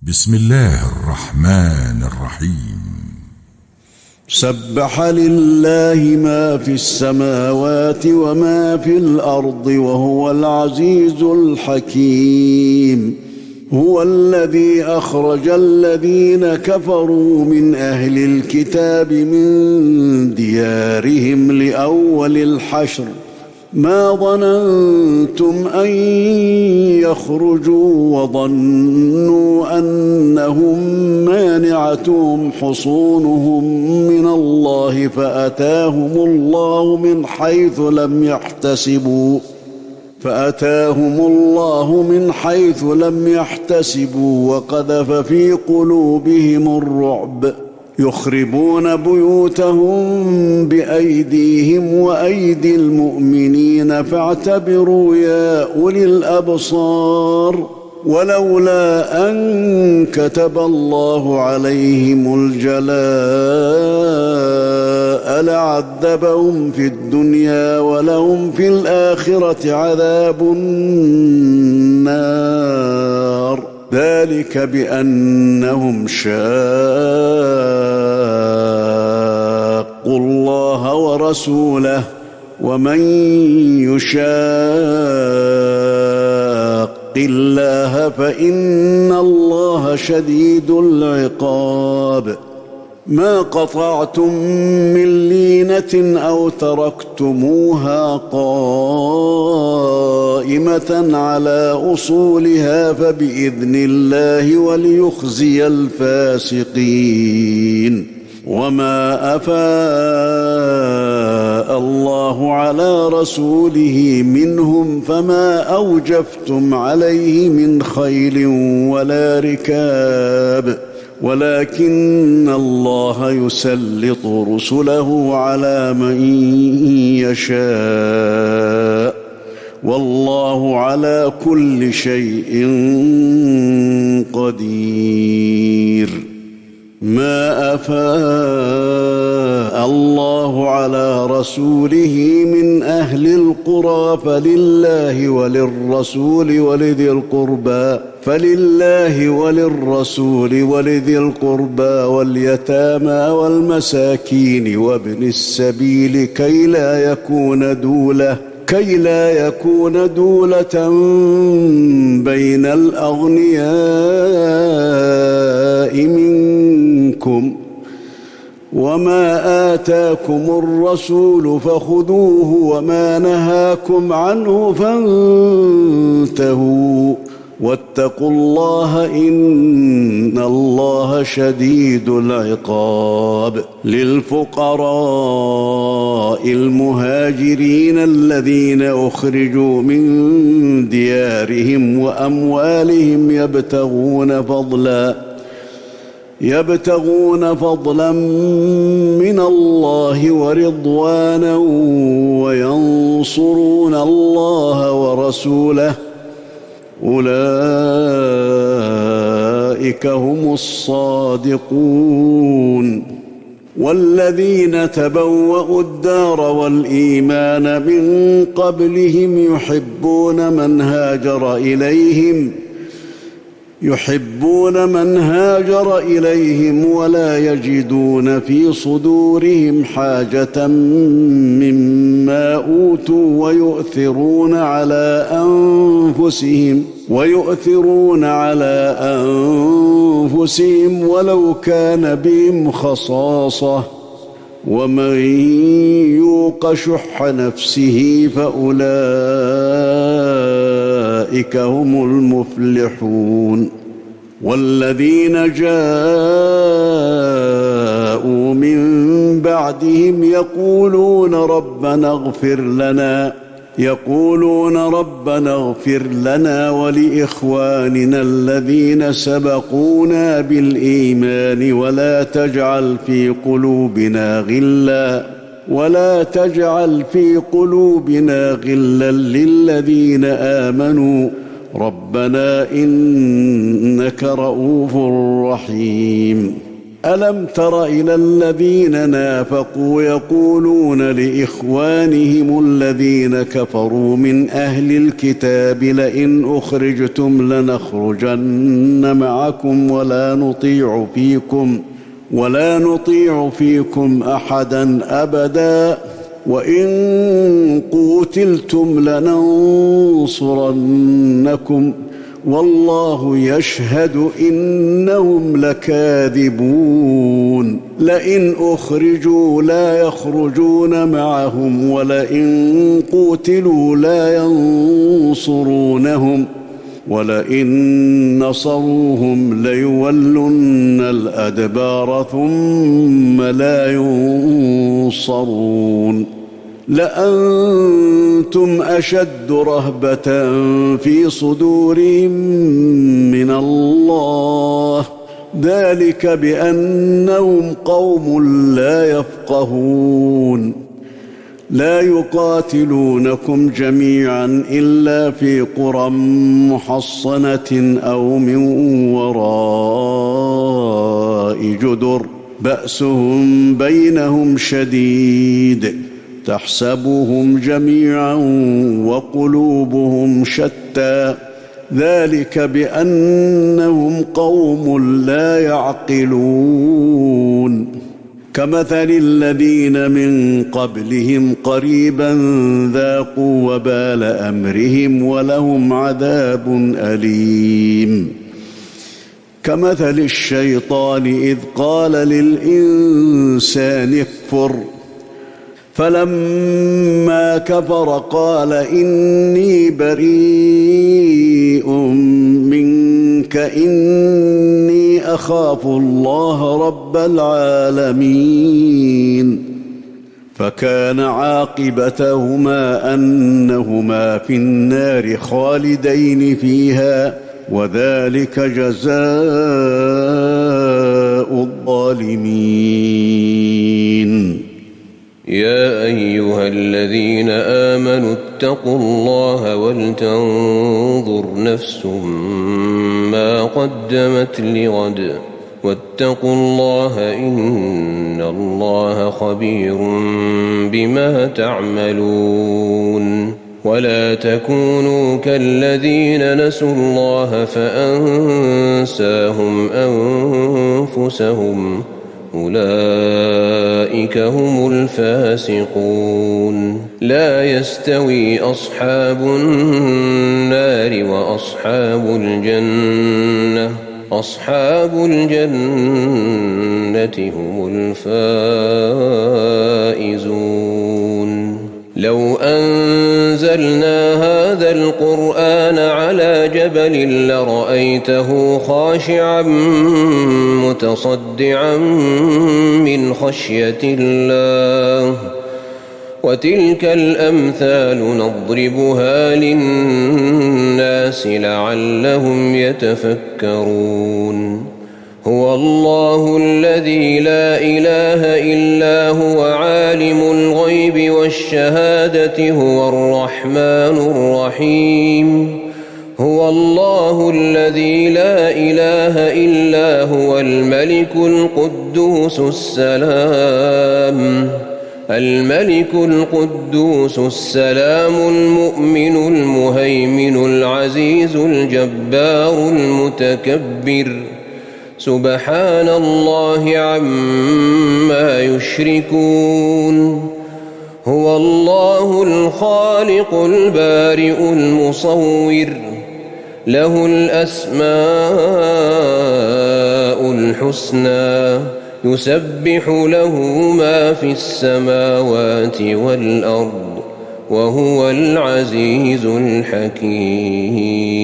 بسم الله الرحمن الرحيم. سبح لله ما في السماوات وما في الأرض وهو العزيز الحكيم. هو الذي أخرج الذين كفروا من أهل الكتاب من ديارهم لأول الحشر ما ظننتم أن يخرجوا وظنوا أنهم مانعتهم حصونهم من الله فأتاهم الله من حيث لم يحتسبوا وقذف في قلوبهم الرعب يخربون بيوتهم بأيديهم وأيدي المؤمنين فاعتبروا يا أولي الأبصار. ولولا أن كتب الله عليهم الجلاء لعذبهم في الدنيا ولهم في الآخرة عذاب النار. ذلك بأنهم شاقوا الله ورسوله ومن يشاق الله فإن الله شديد العقاب. ما قطعتم من لينة أو تركتموها قائمة على أصولها فبإذن الله وليخزي الفاسقين. وما أفاء الله على رسوله منهم فما أوجفتم عليه من خيل ولا ركاب ولكن الله يسلط رسله على من يشاء والله على كل شيء قدير. ما أفاء الله على رسوله من أهل القرى فلله وللرسول ولذي القربى واليتامى والمساكين وابن السبيل كي لا يكون دولة بين الأغنياء منكم. وما آتاكم الرسول فخذوه وما نهاكم عنه فانتهوا واتقوا الله إن الله شديد العقاب. للفقراء المهاجرين الذين أخرجوا من ديارهم وأموالهم يبتغون فضلا من الله ورضوانا وينصرون الله ورسوله أولئك هم الصادقون. والذين تبوأوا الدار والإيمان من قبلهم يحبون من هاجر إليهم ولا يجدون في صدورهم حاجة مما أوتوا ويؤثرون على أنفسهم ولو كان بهم خصاصة ومن يوق شح نفسه فأولئك هم المفلحون. والذين جاءوا من بعدهم يقولون ربنا اغفر لنا ولإخواننا الذين سبقونا بالإيمان ولا تجعل في قلوبنا غلا للذين آمنوا ربنا إنك رؤوف رحيم. ألم تر إلى الذين نافقوا يقولون لإخوانهم الذين كفروا من أهل الكتاب لئن أخرجتم لنخرجن معكم ولا نطيع فيكم أحدا أبدا وإن قوتلتم لننصرنكم والله يشهد إنهم لكاذبون لئن أخرجوا لا يخرجون معهم ولئن قوتلوا لا ينصرونهم ولئن نصروهم ليولن الأدبار ثم لا ينصرون لأنتم أشد رهبة في صدورهم من الله ذلك بأنهم قوم لا يفقهون لا يقاتلونكم جميعا إلا في قرى محصنة أو من وراء جدر بأسهم بينهم شديد تحسبهم جميعا وقلوبهم شتى ذلك بأنهم قوم لا يعقلون كمثل الذين من قبلهم قريبا ذاقوا وبال أمرهم ولهم عذاب أليم كمثل الشيطان إذ قال للإنسان اكفر فلما كفر قال إني بريء منك إني أخاف الله رب العالمين فكان عاقبتهما أنهما في النار خالدين فيها وذلك جزاء الظالمين يا أيها الذين آمنوا اتقوا الله ولتنظر نفس ما قدمت لغد واتقوا الله إن الله خبير بما تعملون ولا تكونوا كالذين نسوا الله فأنساهم أنفسهم أولئك هم الفاسقون لا يستوي أصحاب النار وأصحاب الجنة أصحاب الجنة هم الفائزون لو أنزلنا هذا القرآن على جبل لرأيته خاشعا متصدعا من خشية الله وتلك الأمثال نضربها للناس لعلهم يتفكرون هو الله الذي لا إله إلا هو عالم الغيب والشهادة هو الرحمن الرحيم هو الله الذي لا إله إلا هو الملك القدوس السلام المؤمن المهيمن العزيز الجبار المتكبر سبحان الله عما يشركون هو الله الخالق البارئ المصور له الأسماء الحسنى يسبح له ما في السماوات والأرض وهو العزيز الحكيم